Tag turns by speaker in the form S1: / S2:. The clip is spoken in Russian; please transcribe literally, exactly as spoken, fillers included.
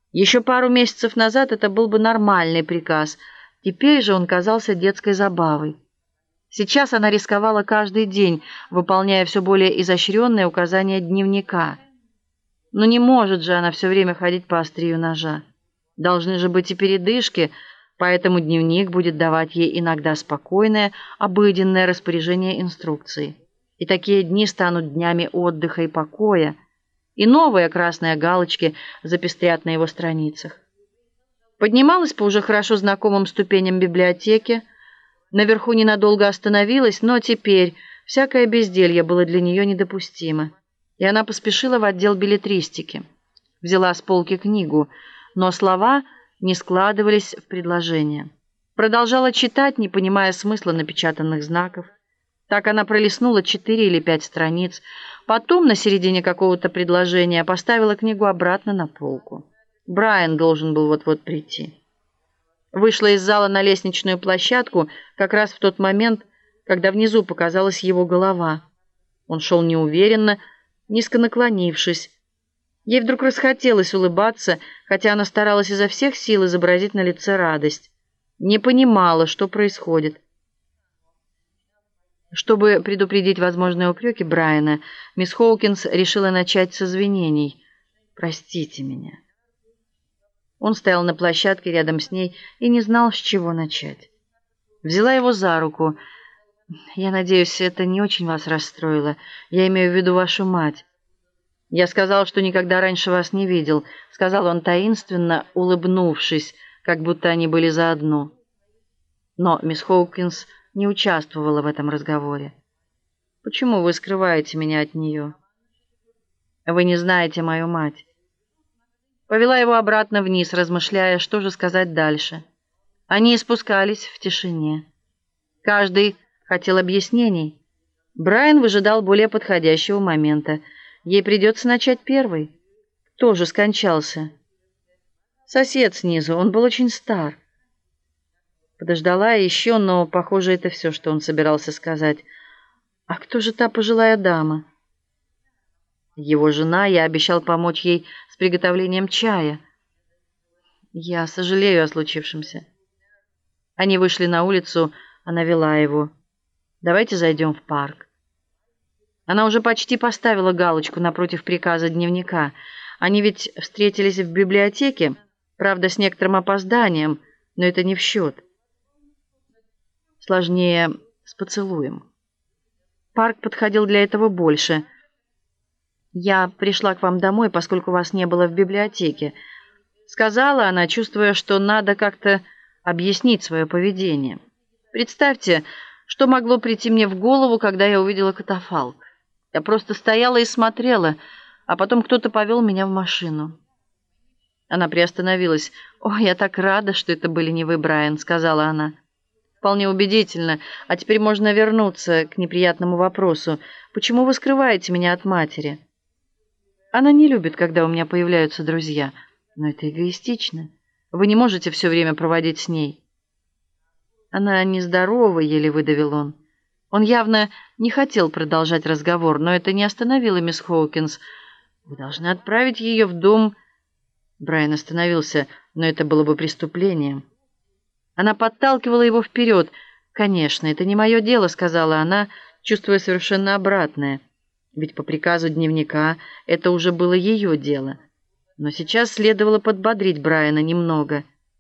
S1: Еще пару месяцев назад это был бы нормальный приказ, теперь же он казался детской забавой. Сейчас она рисковала каждый день, выполняя все более изощренные указания дневника. Но не может же она все время ходить по острию ножа. Должны же быть и передышки, поэтому дневник будет давать ей иногда спокойное, обыденное распоряжение инструкций. И такие дни станут днями отдыха и покоя, и новые красные галочки запестрят на его страницах. Поднималась по уже хорошо знакомым ступеням библиотеки, наверху ненадолго остановилась, но теперь всякое безделье было для нее недопустимо, и она поспешила в отдел беллетристики. Взяла с полки книгу, но слова не складывались в предложения. Продолжала читать, не понимая смысла напечатанных знаков. Так она пролистнула четыре или пять страниц, потом на середине какого-то предложения поставила книгу обратно на полку. Брайан должен был вот-вот прийти. Вышла из зала на лестничную площадку как раз в тот момент, когда внизу показалась его голова. Он шел неуверенно, низко наклонившись. Ей вдруг расхотелось улыбаться, хотя она старалась изо всех сил изобразить на лице радость. Не понимала, что происходит. Чтобы предупредить возможные упреки Брайана, мисс Хоукинс решила начать с извинений. «Простите меня». Он стоял на площадке рядом с ней и не знал, с чего начать. Взяла его за руку. «Я надеюсь, это не очень вас расстроило. Я имею в виду вашу мать». «Я сказал, что никогда раньше вас не видел», — сказал он таинственно, улыбнувшись, как будто они были заодно. Но мисс Хоукинс не участвовала в этом разговоре. «Почему вы скрываете меня от нее? Вы не знаете мою мать». Повела его обратно вниз, размышляя, что же сказать дальше. Они спускались в тишине. Каждый хотел объяснений. Брайан выжидал более подходящего момента. Ей придется начать первой. Кто же скончался? Сосед снизу, он был очень стар. Подождала еще, но, похоже, это все, что он собирался сказать. А кто же та пожилая дама? Его жена, я обещал помочь ей с приготовлением чая. Я сожалею о случившемся. Они вышли на улицу, она вела его. Давайте зайдем в парк. Она уже почти поставила галочку напротив приказа дневника. Они ведь встретились в библиотеке, правда, с некоторым опозданием, но это не в счет. Сложнее с поцелуем. Парк подходил для этого больше. «Я пришла к вам домой, поскольку вас не было в библиотеке», — сказала она, чувствуя, что надо как-то объяснить свое поведение. «Представьте, что могло прийти мне в голову, когда я увидела катафалк. Я просто стояла и смотрела, а потом кто-то повел меня в машину». Она приостановилась. «О, я так рада, что это были не вы, Брайан», — сказала она. «Вполне убедительно. А теперь можно вернуться к неприятному вопросу. Почему вы скрываете меня от матери?» «Она не любит, когда у меня появляются друзья. Но это эгоистично. Вы не можете все время проводить с ней». «Она нездорова», — еле выдавил он. Он явно не хотел продолжать разговор, но это не остановило мисс Хоукинс. «Вы должны отправить ее в дом...» Брайан остановился, но это было бы преступлением. Она подталкивала его вперед. «Конечно, это не мое дело», — сказала она, чувствуя совершенно обратное. Ведь по приказу дневника это уже было ее дело. Но сейчас следовало подбодрить Брайана немного.